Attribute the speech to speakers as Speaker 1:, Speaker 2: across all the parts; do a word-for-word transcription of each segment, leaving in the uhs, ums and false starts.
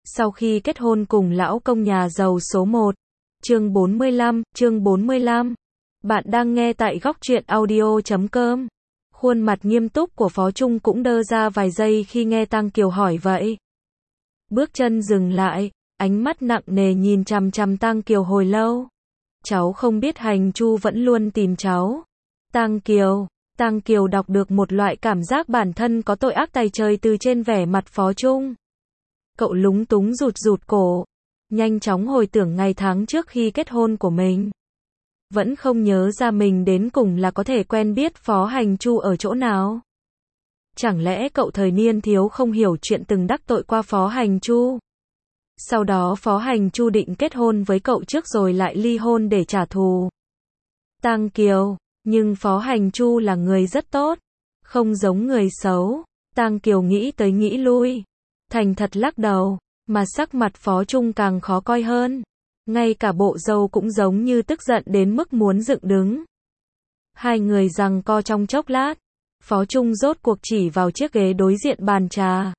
Speaker 1: Sau khi kết hôn cùng lão công nhà giàu số một. Chương bốn mươi lăm, chương bốn mươi lăm. Bạn đang nghe tại góc truyện audio chấm com. Khuôn mặt nghiêm túc của Phó Trung cũng đơ ra vài giây khi nghe Tăng Kiều hỏi vậy. Bước chân dừng lại, ánh mắt nặng nề nhìn chằm chằm Tăng Kiều hồi lâu. Cháu không biết Hành Chu vẫn luôn tìm cháu. Tăng Kiều, Tăng Kiều đọc được một loại cảm giác bản thân có tội ác tày trời từ trên vẻ mặt Phó Trung. Cậu lúng túng rụt rụt cổ, nhanh chóng hồi tưởng ngày tháng trước khi kết hôn của mình. Vẫn không nhớ ra mình đến cùng là có thể quen biết Phó Hành Chu ở chỗ nào. Chẳng lẽ cậu thời niên thiếu không hiểu chuyện từng đắc tội qua Phó Hành Chu? Sau đó Phó Hành Chu định kết hôn với cậu trước rồi lại ly hôn để trả thù. Tăng Kiều, nhưng Phó Hành Chu là người rất tốt, không giống người xấu. Tăng Kiều nghĩ tới nghĩ lui, thành thật lắc đầu, mà sắc mặt Phó Trung càng khó coi hơn. Ngay cả bộ râu cũng giống như tức giận đến mức muốn dựng đứng. Hai người giằng co trong chốc lát, Phó Trung rốt cuộc chỉ vào chiếc ghế đối diện bàn trà.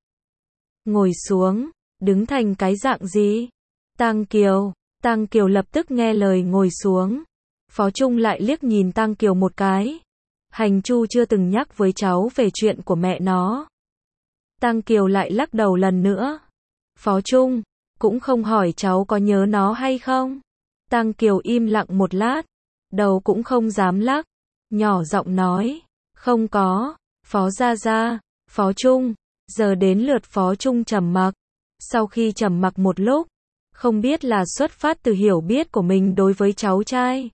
Speaker 1: Ngồi xuống, đứng thành cái dạng gì? Tăng Kiều, Tăng Kiều lập tức nghe lời ngồi xuống. Phó Trung lại liếc nhìn Tăng Kiều một cái. Hành Chu chưa từng nhắc với cháu về chuyện của mẹ nó. Tăng Kiều lại lắc đầu lần nữa. Phó Trung, cũng không hỏi cháu có nhớ nó hay không? Tăng Kiều im lặng một lát, đầu cũng không dám lắc, nhỏ giọng nói, không có. Phó Gia Gia, Phó Trung, giờ đến lượt Phó Trung trầm mặc. Sau khi trầm mặc một lúc, không biết là xuất phát từ hiểu biết của mình đối với cháu trai,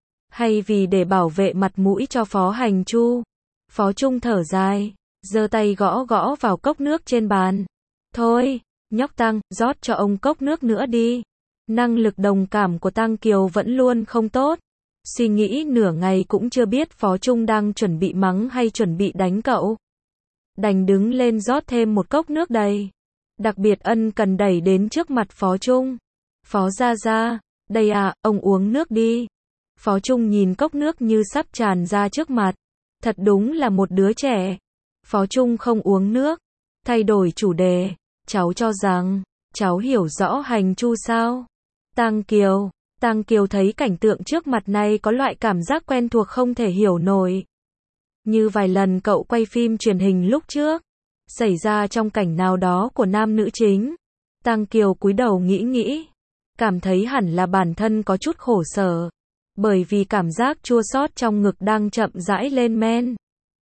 Speaker 1: hay vì để bảo vệ mặt mũi cho Phó Hành Chu, Phó Trung thở dài, giơ tay gõ gõ vào cốc nước trên bàn. Thôi, nhóc Tăng, rót cho ông cốc nước nữa đi. Năng lực đồng cảm của Tăng Kiều vẫn luôn không tốt. Suy nghĩ nửa ngày cũng chưa biết Phó Trung đang chuẩn bị mắng hay chuẩn bị đánh cậu. Đành đứng lên rót thêm một cốc nước đầy. Đặc biệt ân cần đẩy đến trước mặt Phó Trung. Phó Gia Gia, đây à, ông uống nước đi. Phó Trung nhìn cốc nước như sắp tràn ra trước mặt. Thật đúng là một đứa trẻ. Phó Trung không uống nước. Thay đổi chủ đề. Cháu cho rằng, cháu hiểu rõ Hành Chu sao? Tăng Kiều, Tăng Kiều thấy cảnh tượng trước mặt này có loại cảm giác quen thuộc không thể hiểu nổi. Như vài lần cậu quay phim truyền hình lúc trước, xảy ra trong cảnh nào đó của nam nữ chính. Tăng Kiều cúi đầu nghĩ nghĩ, cảm thấy hẳn là bản thân có chút khổ sở, bởi vì cảm giác chua xót trong ngực đang chậm rãi lên men,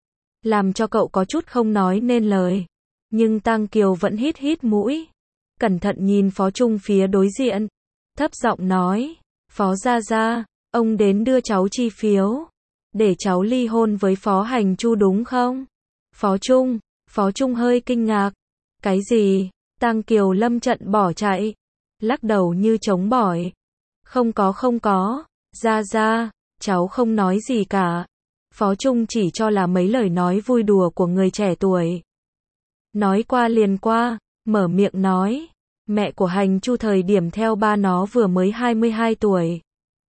Speaker 1: làm cho cậu có chút không nói nên lời. Nhưng Tăng Kiều vẫn hít hít mũi, cẩn thận nhìn Phó Trung phía đối diện, thấp giọng nói, Phó Gia Gia, ông đến đưa cháu chi phiếu, để cháu ly hôn với Phó Hành Chu đúng không? Phó Trung, Phó Trung hơi kinh ngạc, cái gì? Tăng Kiều lâm trận bỏ chạy, lắc đầu như chống bỏi, không có không có, Gia Gia, cháu không nói gì cả. Phó Trung chỉ cho là mấy lời nói vui đùa của người trẻ tuổi. Nói qua liền qua, mở miệng nói, mẹ của Hành Chu thời điểm theo ba nó vừa mới hai mươi hai tuổi.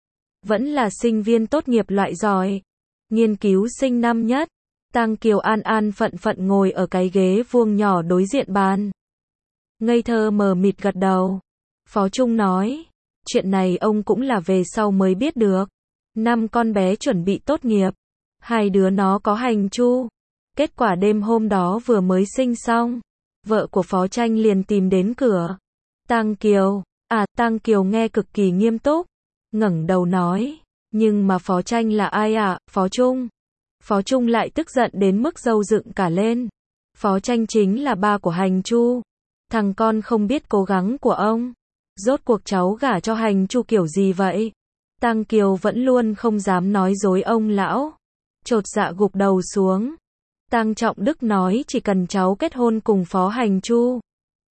Speaker 1: Vẫn là sinh viên tốt nghiệp loại giỏi, nghiên cứu sinh năm nhất. Tăng Kiều an an phận phận ngồi ở cái ghế vuông nhỏ đối diện bàn. Ngây thơ mờ mịt gật đầu. Phó Trung nói, chuyện này ông cũng là về sau mới biết được. Năm con bé chuẩn bị tốt nghiệp, hai đứa nó có Hành Chu. Kết quả đêm hôm đó vừa mới sinh xong, vợ của Phó Tranh liền tìm đến cửa. Tăng Kiều, à, Tăng Kiều nghe cực kỳ nghiêm túc, ngẩng đầu nói, nhưng mà Phó Tranh là ai ạ? À? Phó Trung. Phó Trung lại tức giận đến mức râu dựng cả lên. Phó Tranh chính là ba của Hành Chu. Thằng con không biết cố gắng của ông. Rốt cuộc cháu gả cho Hành Chu kiểu gì vậy? Tăng Kiều vẫn luôn không dám nói dối ông lão, chột dạ gục đầu xuống. Tăng Trọng Đức nói chỉ cần cháu kết hôn cùng Phó Hành Chu,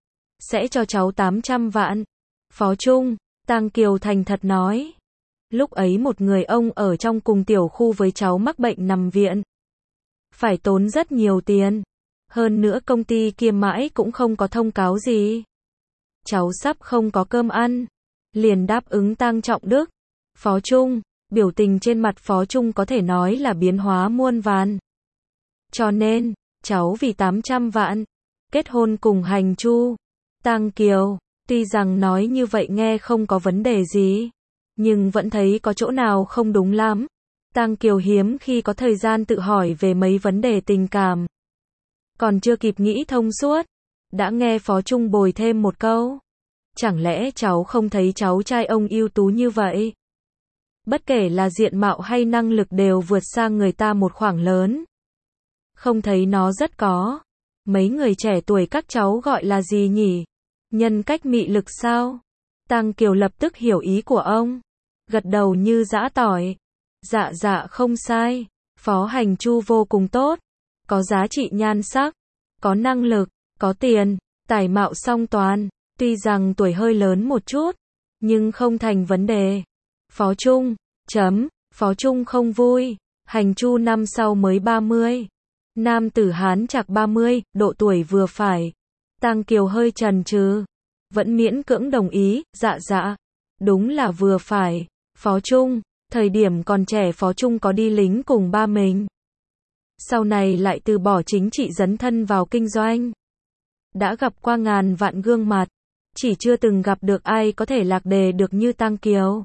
Speaker 1: sẽ cho cháu tám trăm vạn. Phó Trung, Tăng Kiều thành thật nói. Lúc ấy một người ông ở trong cùng tiểu khu với cháu mắc bệnh nằm viện, phải tốn rất nhiều tiền. Hơn nữa công ty kia mãi cũng không có thông cáo gì. Cháu sắp không có cơm ăn, liền đáp ứng Tăng Trọng Đức. Phó Trung, biểu tình trên mặt Phó Trung có thể nói là biến hóa muôn vàn. Cho nên, cháu vì tám trăm vạn, kết hôn cùng Hành Chu. Tăng Kiều, Tuy rằng nói như vậy nghe không có vấn đề gì, nhưng vẫn thấy có chỗ nào không đúng lắm. Tang Kiều hiếm khi có thời gian tự hỏi về mấy vấn đề tình cảm. Còn chưa kịp nghĩ thông suốt, đã nghe Phó Trung bồi thêm một câu. Chẳng lẽ cháu không thấy cháu trai ông ưu tú như vậy? Bất kể là diện mạo hay năng lực đều vượt sang người ta một khoảng lớn. Không thấy nó rất có. Mấy người trẻ tuổi các cháu gọi là gì nhỉ? Nhân cách mị lực sao? Tang Kiều lập tức hiểu ý của ông. Gật đầu như giã tỏi. Dạ dạ không sai. Phó Hành Chu vô cùng tốt. Có giá trị nhan sắc. Có năng lực. Có tiền. Tài mạo song toàn. Tuy rằng tuổi hơi lớn một chút. Nhưng không thành vấn đề. Phó Trung. Chấm. Phó Trung không vui. Hành Chu năm sau mới ba mươi. Nam tử Hán chạc ba mươi, độ tuổi vừa phải. Tang Kiều hơi chần chừ. Vẫn miễn cưỡng đồng ý, dạ dạ. Đúng là vừa phải. Phó Trung. Thời điểm còn trẻ Phó Trung có đi lính cùng ba mình. Sau này lại từ bỏ chính trị dấn thân vào kinh doanh. Đã gặp qua ngàn vạn gương mặt. Chỉ chưa từng gặp được ai có thể lạc đề được như Tang Kiều.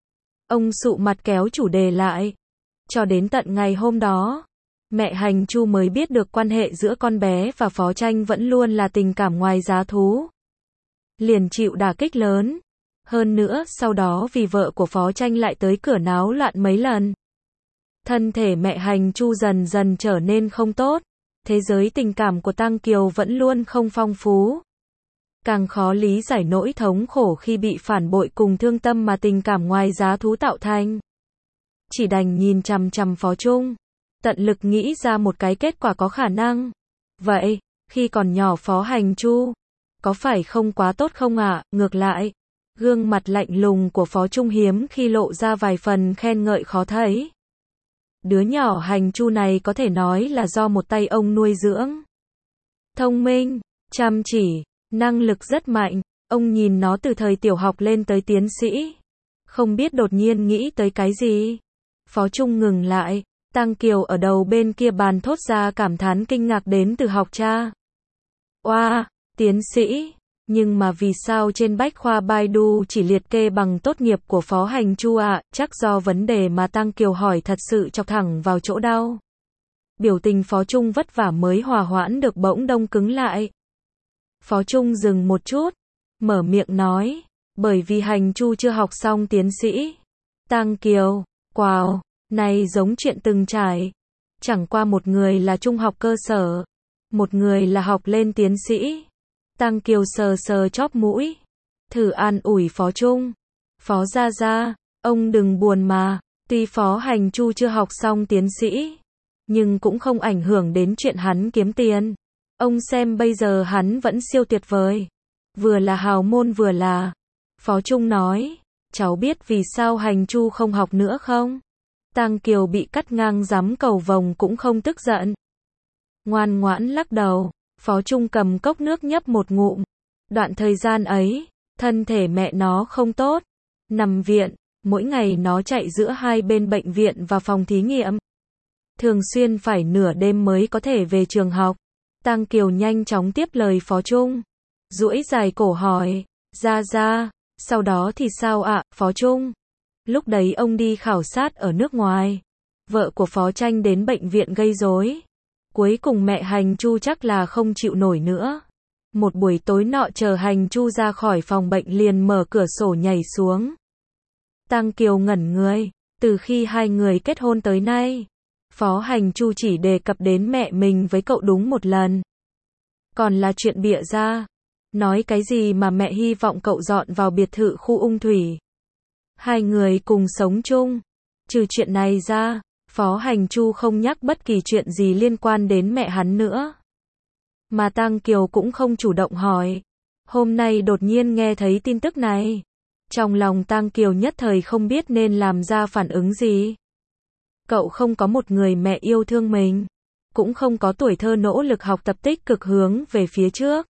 Speaker 1: Ông sụ mặt kéo chủ đề lại. Cho đến tận ngày hôm đó, mẹ Hành Chu mới biết được quan hệ giữa con bé và Phó Tranh vẫn luôn là tình cảm ngoài giá thú. Liền chịu đả kích lớn. Hơn nữa, sau đó vì vợ của Phó Tranh lại tới cửa náo loạn mấy lần. Thân thể mẹ Hành Chu dần dần trở nên không tốt. Thế giới tình cảm của Tang Kiều vẫn luôn không phong phú. Càng khó lý giải nỗi thống khổ khi bị phản bội cùng thương tâm mà tình cảm ngoài giá thú tạo thành. Chỉ đành nhìn chằm chằm Phó Trung. Tận lực nghĩ ra một cái kết quả có khả năng. Vậy, khi còn nhỏ Phó Hành Chu, có phải không quá tốt không ạ? À? Ngược lại, gương mặt lạnh lùng của Phó Trung hiếm khi lộ ra vài phần khen ngợi khó thấy. Đứa nhỏ Hành Chu này có thể nói là do một tay ông nuôi dưỡng. Thông minh, chăm chỉ, năng lực rất mạnh. Ông nhìn nó từ thời tiểu học lên tới tiến sĩ. Không biết đột nhiên nghĩ tới cái gì. Phó Trung ngừng lại. Tang Kiều ở đầu bên kia bàn thốt ra cảm thán kinh ngạc đến từ học cha. Oa, wow, tiến sĩ. Nhưng mà vì sao trên bách khoa Baidu chỉ liệt kê bằng tốt nghiệp của Phó Hành Chu ạ? À? Chắc do vấn đề mà Tang Kiều hỏi thật sự chọc thẳng vào chỗ đau. Biểu tình Phó Trung vất vả mới hòa hoãn được bỗng đông cứng lại. Phó Trung dừng một chút, mở miệng nói, bởi vì Hành Chu chưa học xong tiến sĩ. Tang Kiều, wow, này giống chuyện từng trải. Chẳng qua một người là trung học cơ sở, một người là học lên tiến sĩ. Tang Kiều sờ sờ chóp mũi, thử an ủi Phó Trung. Phó gia gia, ông đừng buồn mà, tuy Phó Hành Chu chưa học xong tiến sĩ, nhưng cũng không ảnh hưởng đến chuyện hắn kiếm tiền. Ông xem bây giờ hắn vẫn siêu tuyệt vời. Vừa là hào môn vừa là. Phó Trung nói, cháu biết vì sao Hành Chu không học nữa không? Tang Kiều bị cắt ngang dám cầu vồng cũng không tức giận. Ngoan ngoãn lắc đầu. Phó Trung cầm cốc nước nhấp một ngụm. Đoạn thời gian ấy, thân thể mẹ nó không tốt. Nằm viện, mỗi ngày nó chạy giữa hai bên bệnh viện và phòng thí nghiệm. Thường xuyên phải nửa đêm mới có thể về trường học. Tang Kiều nhanh chóng tiếp lời Phó Trung. Duỗi dài cổ hỏi, ra ra, sau đó thì sao ạ, à, Phó Trung? Lúc đấy ông đi khảo sát ở nước ngoài. Vợ của Phó Tranh đến bệnh viện gây rối. Cuối cùng mẹ Hành Chu chắc là không chịu nổi nữa. Một buổi tối nọ chờ Hành Chu ra khỏi phòng bệnh liền mở cửa sổ nhảy xuống. Tang Kiều ngẩn người. Từ khi hai người kết hôn tới nay, Phó Hành Chu chỉ đề cập đến mẹ mình với cậu đúng một lần. Còn là chuyện bịa ra. Nói cái gì mà mẹ hy vọng cậu dọn vào biệt thự khu Ung Thủy. Hai người cùng sống chung. Trừ chuyện này ra, Phó Hành Chu không nhắc bất kỳ chuyện gì liên quan đến mẹ hắn nữa. Mà Tang Kiều cũng không chủ động hỏi. Hôm nay đột nhiên nghe thấy tin tức này. Trong lòng Tang Kiều nhất thời không biết nên làm ra phản ứng gì. Cậu không có một người mẹ yêu thương mình. Cũng không có tuổi thơ nỗ lực học tập tích cực hướng về phía trước.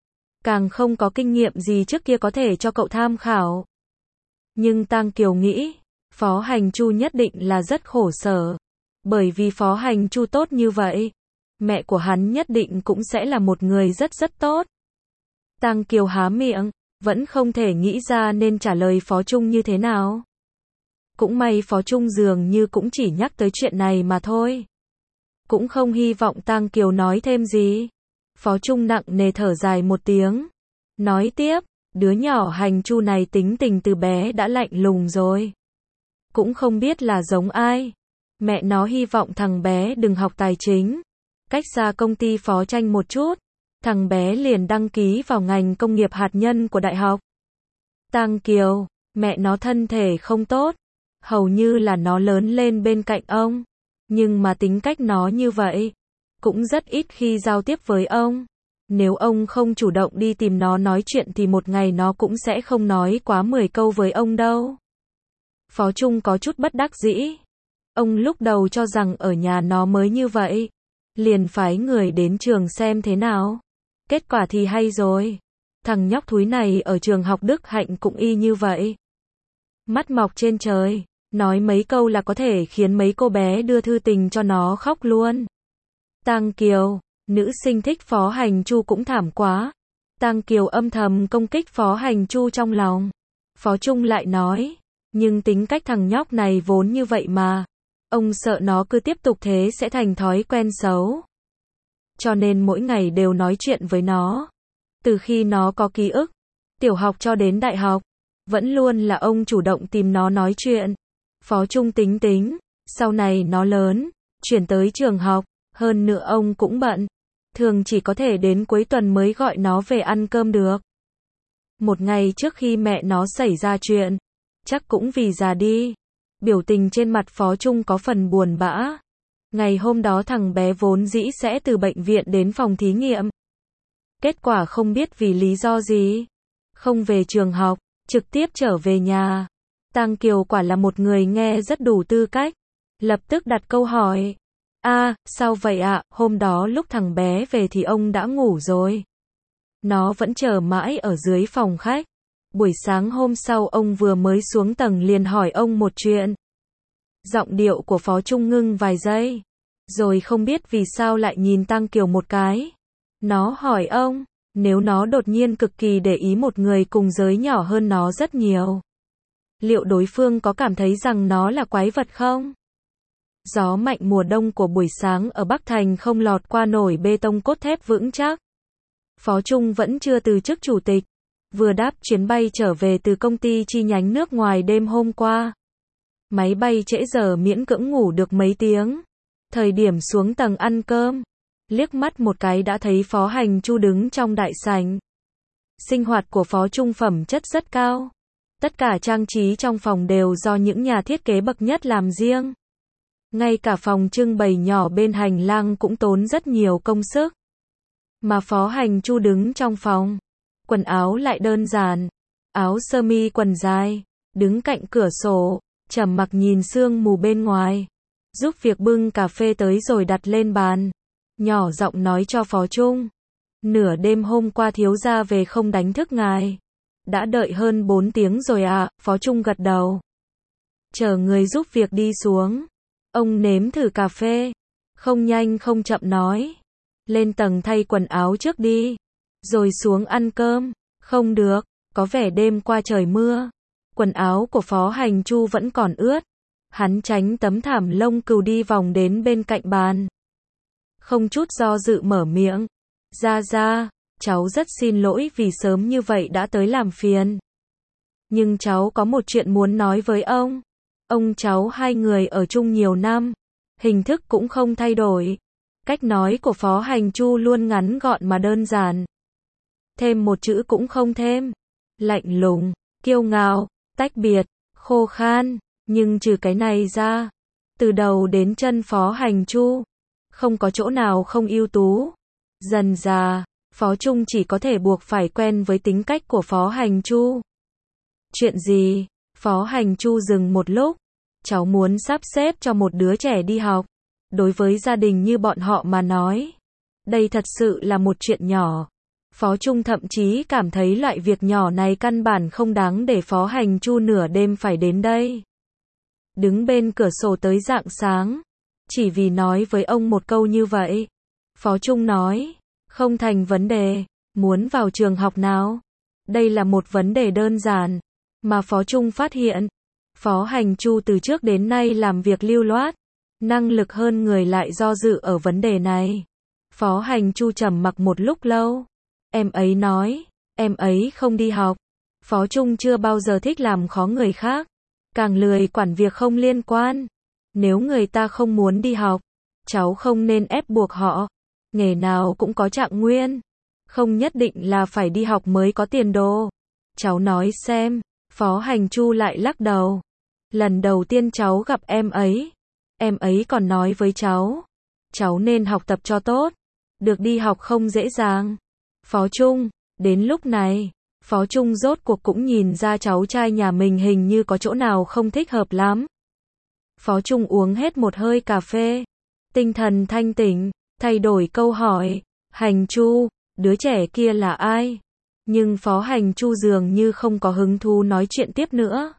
Speaker 1: Càng không có kinh nghiệm gì trước kia có thể cho cậu tham khảo. Nhưng Tang Kiều nghĩ, Phó Hành Chu nhất định là rất khổ sở. Bởi vì Phó Hành Chu tốt như vậy, mẹ của hắn nhất định cũng sẽ là một người rất rất tốt. Tang Kiều há miệng, vẫn không thể nghĩ ra nên trả lời Phó Trung như thế nào. Cũng may Phó Trung dường như cũng chỉ nhắc tới chuyện này mà thôi. Cũng không hy vọng Tang Kiều nói thêm gì. Phó Trung nặng nề thở dài một tiếng. Nói tiếp, đứa nhỏ Hành Chu này tính tình từ bé đã lạnh lùng rồi. Cũng không biết là giống ai. Mẹ nó hy vọng thằng bé đừng học tài chính. Cách xa công ty Phó Tranh một chút. Thằng bé liền đăng ký vào ngành công nghiệp hạt nhân của đại học. Tang Kiều, mẹ nó thân thể không tốt. Hầu như là nó lớn lên bên cạnh ông. Nhưng mà tính cách nó như vậy. Cũng rất ít khi giao tiếp với ông. Nếu ông không chủ động đi tìm nó nói chuyện thì một ngày nó cũng sẽ không nói quá mười câu với ông đâu. Phó Trung có chút bất đắc dĩ. Ông lúc đầu cho rằng ở nhà nó mới như vậy. Liền phái người đến trường xem thế nào. Kết quả thì hay rồi. Thằng nhóc thúi này ở trường học Đức Hạnh cũng y như vậy. Mắt mọc trên trời. Nói mấy câu là có thể khiến mấy cô bé đưa thư tình cho nó khóc luôn. Tang Kiều, nữ sinh thích Phó Hành Chu cũng thảm quá. Tang Kiều âm thầm công kích Phó Hành Chu trong lòng. Phó Trung lại nói, nhưng tính cách thằng nhóc này vốn như vậy mà. Ông sợ nó cứ tiếp tục thế sẽ thành thói quen xấu. Cho nên mỗi ngày đều nói chuyện với nó. Từ khi nó có ký ức, tiểu học cho đến đại học, vẫn luôn là ông chủ động tìm nó nói chuyện. Phó Trung tính tính, sau này nó lớn, chuyển tới trường học, hơn nữa ông cũng bận. Thường chỉ có thể đến cuối tuần mới gọi nó về ăn cơm được. Một ngày trước khi mẹ nó xảy ra chuyện, chắc cũng vì già đi. Biểu tình trên mặt Phó Trung có phần buồn bã. Ngày hôm đó thằng bé vốn dĩ sẽ từ bệnh viện đến phòng thí nghiệm. Kết quả không biết vì lý do gì. Không về trường học, trực tiếp trở về nhà. Tang Kiều quả là một người nghe rất đủ tư cách. Lập tức đặt câu hỏi. A, à, sao vậy ạ, à? Hôm đó lúc thằng bé về thì ông đã ngủ rồi. Nó vẫn chờ mãi ở dưới phòng khách. Buổi sáng hôm sau ông vừa mới xuống tầng liền hỏi ông một chuyện. Giọng điệu của Phó Trung ngưng vài giây. Rồi không biết vì sao lại nhìn Tang Kiều một cái. Nó hỏi ông, nếu nó đột nhiên cực kỳ để ý một người cùng giới nhỏ hơn nó rất nhiều. Liệu đối phương có cảm thấy rằng nó là quái vật không? Gió mạnh mùa đông của buổi sáng ở Bắc Thành không lọt qua nổi bê tông cốt thép vững chắc. Phó Trung vẫn chưa từ chức chủ tịch. Vừa đáp chuyến bay trở về từ công ty chi nhánh nước ngoài đêm hôm qua. Máy bay trễ giờ miễn cưỡng ngủ được mấy tiếng. Thời điểm xuống tầng ăn cơm, liếc mắt một cái đã thấy Phó Hành Chu đứng trong đại sảnh. Sinh hoạt của Phó Trung phẩm chất rất cao. Tất cả trang trí trong phòng đều do những nhà thiết kế bậc nhất làm riêng. Ngay cả phòng trưng bày nhỏ bên hành lang cũng tốn rất nhiều công sức. Mà Phó Hành Chu đứng trong phòng, quần áo lại đơn giản, áo sơ mi quần dài, đứng cạnh cửa sổ, trầm mặc nhìn sương mù bên ngoài, giúp việc bưng cà phê tới rồi đặt lên bàn, nhỏ giọng nói cho Phó Trung. Nửa đêm hôm qua thiếu gia về không đánh thức ngài. Đã đợi hơn bốn tiếng rồi à, Phó Trung gật đầu. Chờ người giúp việc đi xuống. Ông nếm thử cà phê. Không nhanh không chậm nói. Lên tầng thay quần áo trước đi. Rồi xuống ăn cơm. Không được, có vẻ đêm qua trời mưa. Quần áo của Phó Hành Chu vẫn còn ướt. Hắn tránh tấm thảm lông cừu đi vòng đến bên cạnh bàn. Không chút do dự mở miệng. Ra ra, cháu rất xin lỗi vì sớm như vậy đã tới làm phiền. Nhưng cháu có một chuyện muốn nói với ông. Ông cháu hai người ở chung nhiều năm. Hình thức cũng không thay đổi. Cách nói của Phó Hành Chu luôn ngắn gọn mà đơn giản. Thêm một chữ cũng không thêm. Lạnh lùng, kiêu ngạo, tách biệt, khô khan. Nhưng trừ cái này ra, từ đầu đến chân Phó Hành Chu, không có chỗ nào không ưu tú. Dần dà, Phó Trung chỉ có thể buộc phải quen với tính cách của Phó Hành Chu. Chuyện gì? Phó Hành Chu dừng một lúc. Cháu muốn sắp xếp cho một đứa trẻ đi học. Đối với gia đình như bọn họ mà nói, đây thật sự là một chuyện nhỏ. Phó Trung thậm chí cảm thấy loại việc nhỏ này căn bản không đáng để Phó Hành Chu nửa đêm phải đến đây. Đứng bên cửa sổ tới rạng sáng. Chỉ vì nói với ông một câu như vậy. Phó Trung nói, không thành vấn đề, muốn vào trường học nào? Đây là một vấn đề đơn giản, mà Phó Trung phát hiện. Phó Hành Chu từ trước đến nay làm việc lưu loát, năng lực hơn người lại do dự ở vấn đề này. Phó Hành Chu trầm mặc một lúc lâu. Em ấy nói, em ấy không đi học. Phó Trung chưa bao giờ thích làm khó người khác, càng lười quản việc không liên quan. Nếu người ta không muốn đi học, cháu không nên ép buộc họ. Nghề nào cũng có trạng nguyên, không nhất định là phải đi học mới có tiền đồ. Cháu nói xem. Phó Hành Chu lại lắc đầu. Lần đầu tiên cháu gặp em ấy, em ấy còn nói với cháu, cháu nên học tập cho tốt, được đi học không dễ dàng. Phó Trung, đến lúc này, Phó Trung rốt cuộc cũng nhìn ra cháu trai nhà mình hình như có chỗ nào không thích hợp lắm. Phó Trung uống hết một hơi cà phê, tinh thần thanh tỉnh, thay đổi câu hỏi, Hành Chu, đứa trẻ kia là ai? Nhưng Phó Hành Chu dường như không có hứng thú nói chuyện tiếp nữa.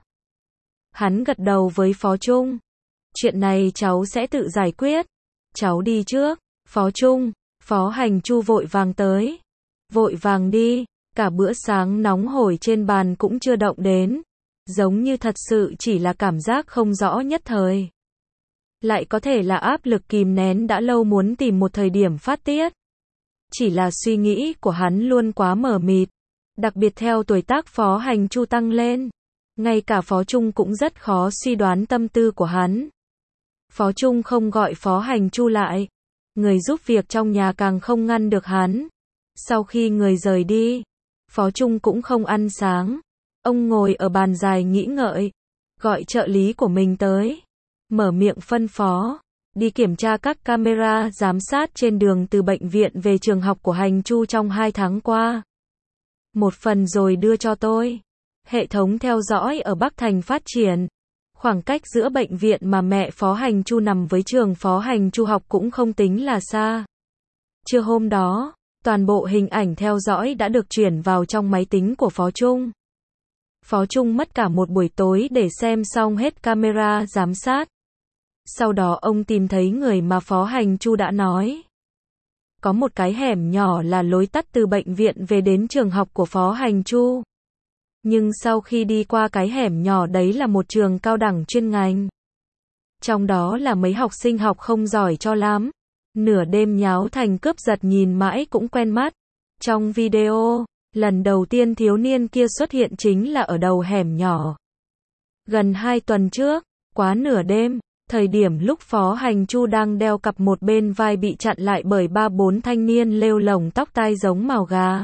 Speaker 1: Hắn gật đầu với Phó Trung. Chuyện này cháu sẽ tự giải quyết. Cháu đi trước. Phó Trung, Phó Hành Chu vội vàng tới. Vội vàng đi, cả bữa sáng nóng hổi trên bàn cũng chưa động đến. Giống như thật sự chỉ là cảm giác không rõ nhất thời. Lại có thể là áp lực kìm nén đã lâu muốn tìm một thời điểm phát tiết. Chỉ là suy nghĩ của hắn luôn quá mờ mịt. Đặc biệt theo tuổi tác Phó Hành Chu tăng lên. Ngay cả Phó Trung cũng rất khó suy đoán tâm tư của hắn. Phó Trung không gọi Phó Hành Chu lại. Người giúp việc trong nhà càng không ngăn được hắn. Sau khi người rời đi, Phó Trung cũng không ăn sáng. Ông ngồi ở bàn dài nghĩ ngợi. Gọi trợ lý của mình tới. Mở miệng phân phó. Đi kiểm tra các camera giám sát trên đường từ bệnh viện về trường học của Hành Chu trong hai tháng qua. Một phần rồi đưa cho tôi. Hệ thống theo dõi ở Bắc Thành phát triển. Khoảng cách giữa bệnh viện mà mẹ Phó Hành Chu nằm với trường Phó Hành Chu học cũng không tính là xa. Trưa hôm đó, toàn bộ hình ảnh theo dõi đã được chuyển vào trong máy tính của Phó Trung. Phó Trung mất cả một buổi tối để xem xong hết camera giám sát. Sau đó ông tìm thấy người mà Phó Hành Chu đã nói. Có một cái hẻm nhỏ là lối tắt từ bệnh viện về đến trường học của Phó Hành Chu. Nhưng sau khi đi qua cái hẻm nhỏ đấy là một trường cao đẳng chuyên ngành. Trong đó là mấy học sinh học không giỏi cho lắm. Nửa đêm nháo thành cướp giật nhìn mãi cũng quen mắt. Trong video, lần đầu tiên thiếu niên kia xuất hiện chính là ở đầu hẻm nhỏ. Gần hai tuần trước, quá nửa đêm, thời điểm lúc Phó Hành Chu đang đeo cặp một bên vai bị chặn lại bởi ba bốn thanh niên lêu lổng tóc tai giống mào gà.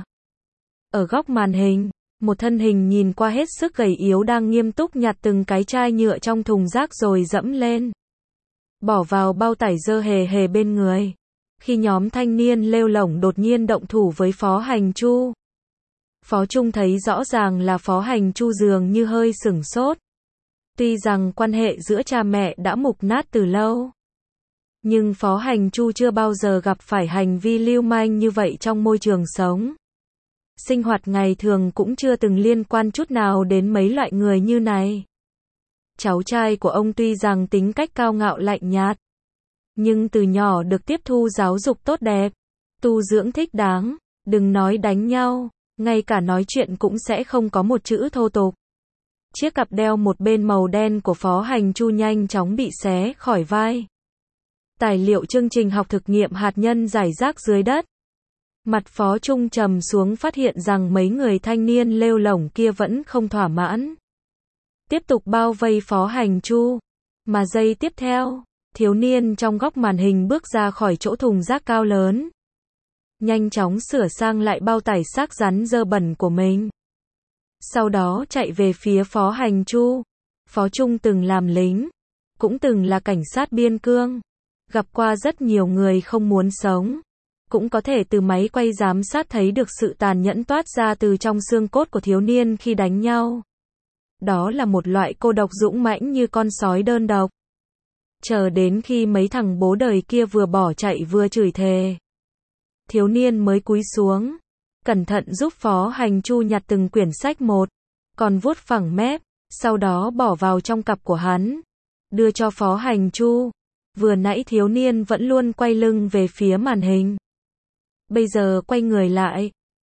Speaker 1: Ở góc màn hình, một thân hình nhìn qua hết sức gầy yếu đang nghiêm túc nhặt từng cái chai nhựa trong thùng rác rồi dẫm lên. Bỏ vào bao tải dơ hề hề bên người. Khi nhóm thanh niên lêu lổng đột nhiên động thủ với Phó Hành Chu. Phó Trung thấy rõ ràng là Phó Hành Chu dường như hơi sửng sốt. Tuy rằng quan hệ giữa cha mẹ đã mục nát từ lâu. Nhưng Phó Hành Chu chưa bao giờ gặp phải hành vi lưu manh như vậy trong môi trường sống. Sinh hoạt ngày thường cũng chưa từng liên quan chút nào đến mấy loại người như này. Cháu trai của ông tuy rằng tính cách cao ngạo lạnh nhạt, nhưng từ nhỏ được tiếp thu giáo dục tốt đẹp, tu dưỡng thích đáng, đừng nói đánh nhau, ngay cả nói chuyện cũng sẽ không có một chữ thô tục. Chiếc cặp đeo một bên màu đen của Phó Hành Chu nhanh chóng bị xé khỏi vai. Tài liệu chương trình học thực nghiệm hạt nhân rải rác dưới đất. Mặt Phó Trung trầm xuống phát hiện rằng mấy người thanh niên lêu lổng kia vẫn không thỏa mãn. Tiếp tục bao vây Phó Hành Chu. Mà giây tiếp theo, thiếu niên trong góc màn hình bước ra khỏi chỗ thùng rác cao lớn. Nhanh chóng sửa sang lại bao tải xác rắn dơ bẩn của mình. Sau đó chạy về phía Phó Hành Chu. Phó Trung từng làm lính, cũng từng là cảnh sát biên cương, gặp qua rất nhiều người không muốn sống. Cũng có thể từ máy quay giám sát thấy được sự tàn nhẫn toát ra từ trong xương cốt của thiếu niên khi đánh nhau. Đó là một loại cô độc dũng mãnh như con sói đơn độc. Chờ đến khi mấy thằng bố đời kia vừa bỏ chạy vừa chửi thề. Thiếu niên mới cúi xuống, cẩn thận giúp Phó Hành Chu nhặt từng quyển sách một, còn vuốt phẳng mép, sau đó bỏ vào trong cặp của hắn, đưa cho Phó Hành Chu. Vừa nãy thiếu niên vẫn luôn quay lưng về phía màn hình. Bây giờ quay người lại,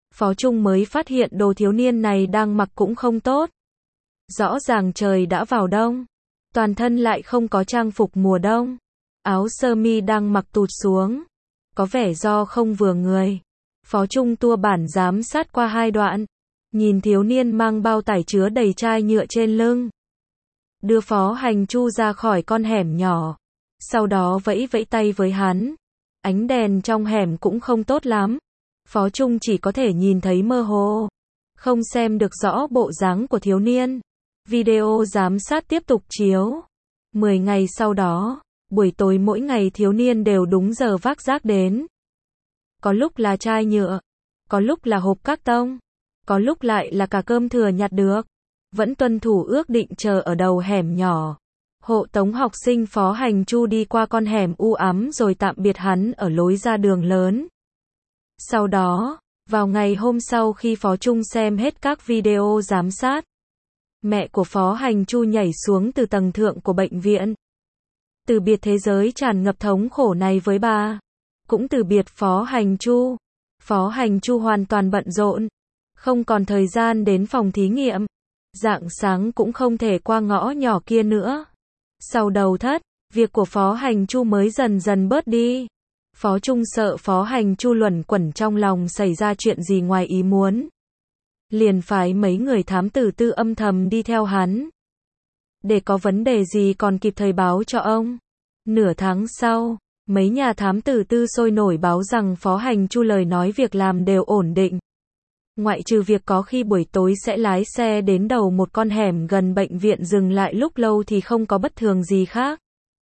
Speaker 1: Phó Trung mới phát hiện đồ thiếu niên này đang mặc cũng không tốt. Rõ ràng trời đã vào đông, toàn thân lại không có trang phục mùa đông. Áo sơ mi đang mặc tụt xuống, có vẻ do không vừa người. Phó Trung tua bản giám sát qua hai đoạn, nhìn thiếu niên mang bao tải chứa đầy chai nhựa trên lưng. Đưa Phó Hành Chu ra khỏi con hẻm nhỏ, sau đó vẫy vẫy tay với hắn. Ánh đèn trong hẻm cũng không tốt lắm. Phó Trung chỉ có thể nhìn thấy mơ hồ, không xem được rõ bộ dáng của thiếu niên. Video giám sát tiếp tục chiếu. Mười ngày sau đó, buổi tối mỗi ngày thiếu niên đều đúng giờ vác rác đến. Có lúc là chai nhựa, có lúc là hộp các tông, có lúc lại là cả cơm thừa nhặt được. Vẫn tuân thủ ước định chờ ở đầu hẻm nhỏ. Hộ tống học sinh Phó Hành Chu đi qua con hẻm u ám rồi tạm biệt hắn ở lối ra đường lớn. Sau đó, vào ngày hôm sau khi Phó Trung xem hết các video giám sát, mẹ của Phó Hành Chu nhảy xuống từ tầng thượng của bệnh viện. Từ biệt thế giới tràn ngập thống khổ này với bà. Cũng từ biệt Phó Hành Chu. Phó Hành Chu hoàn toàn bận rộn, không còn thời gian đến phòng thí nghiệm. Rạng sáng cũng không thể qua ngõ nhỏ kia nữa. Sau đầu thất, việc của Phó Hành Chu mới dần dần bớt đi. Phó Trung sợ Phó Hành Chu luẩn quẩn trong lòng xảy ra chuyện gì ngoài ý muốn. Liền phái mấy người thám tử tư âm thầm đi theo hắn. Để có vấn đề gì còn kịp thời báo cho ông. Nửa tháng sau, mấy nhà thám tử tư sôi nổi báo rằng Phó Hành Chu lời nói việc làm đều ổn định. Ngoại trừ việc có khi buổi tối sẽ lái xe đến đầu một con hẻm gần bệnh viện dừng lại lúc lâu thì không có bất thường gì khác.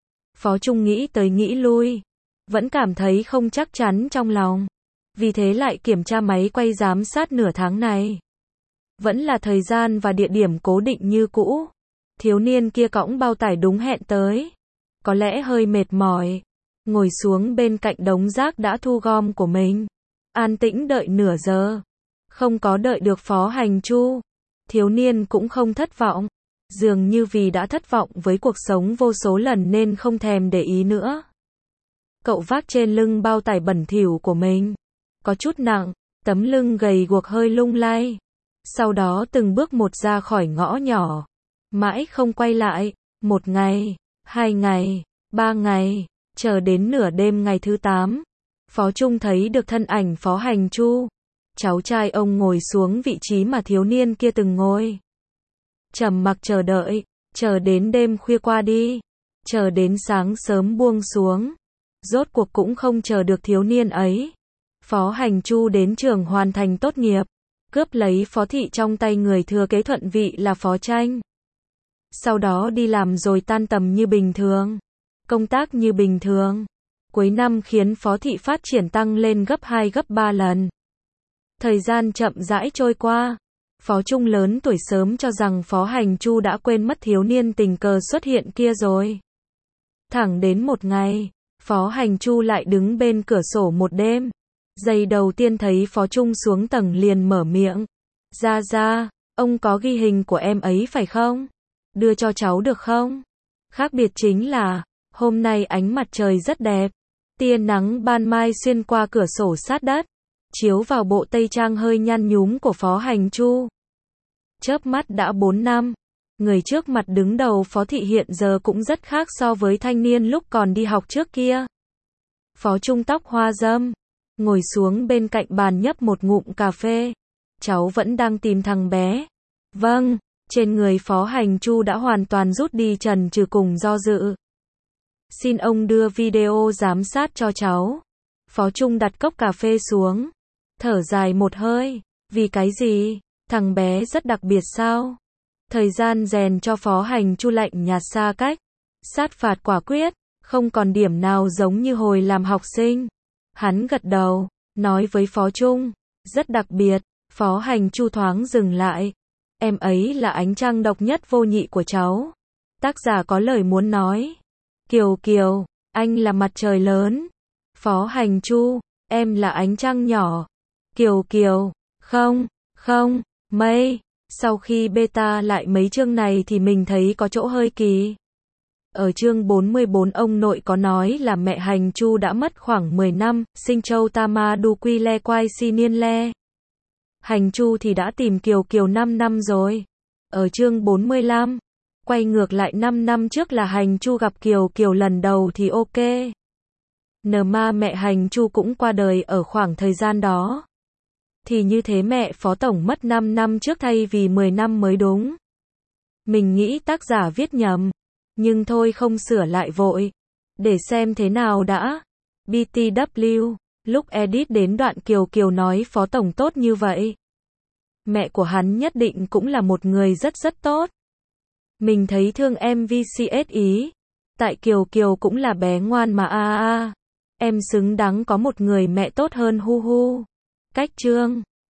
Speaker 1: Phó Trung nghĩ tới nghĩ lui, vẫn cảm thấy không chắc chắn trong lòng. Vì thế lại kiểm tra máy quay giám sát nửa tháng này. Vẫn là thời gian và địa điểm cố định như cũ. Thiếu niên kia cõng bao tải đúng hẹn tới. Có lẽ hơi mệt mỏi, ngồi xuống bên cạnh đống rác đã thu gom của mình. An tĩnh đợi nửa giờ. Không có đợi được Phó Hành Chu. Thiếu niên cũng không thất vọng. Dường như vì đã thất vọng với cuộc sống vô số lần nên không thèm để ý nữa. Cậu vác trên lưng bao tải bẩn thỉu của mình. Có chút nặng, tấm lưng gầy guộc hơi lung lay. Sau đó từng bước một ra khỏi ngõ nhỏ. Mãi không quay lại. Một ngày, hai ngày, ba ngày, chờ đến nửa đêm ngày thứ tám. Phó Trung thấy được thân ảnh Phó Hành Chu. Cháu trai ông ngồi xuống vị trí mà thiếu niên kia từng ngồi. Trầm mặc chờ đợi, chờ đến đêm khuya qua đi, chờ đến sáng sớm buông xuống. Rốt cuộc cũng không chờ được thiếu niên ấy. Phó Hành Chu đến trường hoàn thành tốt nghiệp, cướp lấy phó thị trong tay người thừa kế thuận vị là Phó Tranh. Sau đó đi làm rồi tan tầm như bình thường, công tác như bình thường. Cuối năm khiến phó thị phát triển tăng lên gấp hai gấp ba lần. Thời gian chậm rãi trôi qua. Phó Trung lớn tuổi sớm cho rằng Phó Hành Chu đã quên mất thiếu niên tình cờ xuất hiện kia rồi. Thẳng đến một ngày, Phó Hành Chu lại đứng bên cửa sổ một đêm. Giây đầu tiên thấy Phó Trung xuống tầng liền mở miệng. Ra ra, ông có ghi hình của em ấy phải không? Đưa cho cháu được không? Khác biệt chính là, hôm nay ánh mặt trời rất đẹp. Tia nắng ban mai xuyên qua cửa sổ sát đất, chiếu vào bộ tây trang hơi nhăn nhúm của Phó Hành Chu. Chớp mắt đã bốn năm, người trước mặt đứng đầu Phó thị hiện giờ cũng rất khác so với thanh niên lúc còn đi học trước kia. Phó Trung tóc hoa râm, ngồi xuống bên cạnh bàn nhấp một ngụm cà phê. Cháu vẫn đang tìm thằng bé. Vâng, trên người Phó Hành Chu đã hoàn toàn rút đi chần chừ cùng do dự. Xin ông đưa video giám sát cho cháu. Phó Trung đặt cốc cà phê xuống, thở dài một hơi. Vì cái gì? Thằng bé rất đặc biệt sao? Thời gian rèn cho Phó Hành Chu lạnh nhạt xa cách, sát phạt quả quyết, không còn điểm nào giống như hồi làm học sinh. Hắn gật đầu, nói với Phó Trung, rất đặc biệt. Phó Hành Chu thoáng dừng lại. Em ấy là ánh trăng độc nhất vô nhị của cháu. Tác giả có lời muốn nói. Kiều Kiều, anh là mặt trời lớn. Phó Hành Chu, em là ánh trăng nhỏ. Kiều Kiều, không, không, mây. Sau khi beta lại mấy chương này thì mình thấy có chỗ hơi kỳ. Ở chương bốn mươi bốn ông nội có nói là mẹ Hành Chu đã mất khoảng mười năm, sinh châu Tama Du Quy Le Quai Si Niên Le. Hành Chu thì đã tìm Kiều Kiều năm năm rồi. Ở chương bốn mươi lăm, quay ngược lại năm năm trước là Hành Chu gặp Kiều Kiều lần đầu thì ok. Nờ ma mẹ Hành Chu cũng qua đời ở khoảng thời gian đó. Thì như thế mẹ Phó Tổng mất năm năm trước thay vì mười năm mới đúng. Mình nghĩ tác giả viết nhầm. Nhưng thôi không sửa lại vội. Để xem thế nào đã. bê tê vê, lúc edit đến đoạn Kiều Kiều nói Phó Tổng tốt như vậy. Mẹ của hắn nhất định cũng là một người rất rất tốt. Mình thấy thương em vê xê ét ý. Tại Kiều Kiều cũng là bé ngoan mà a a. Em xứng đáng có một người mẹ tốt hơn hu hu. Cách chương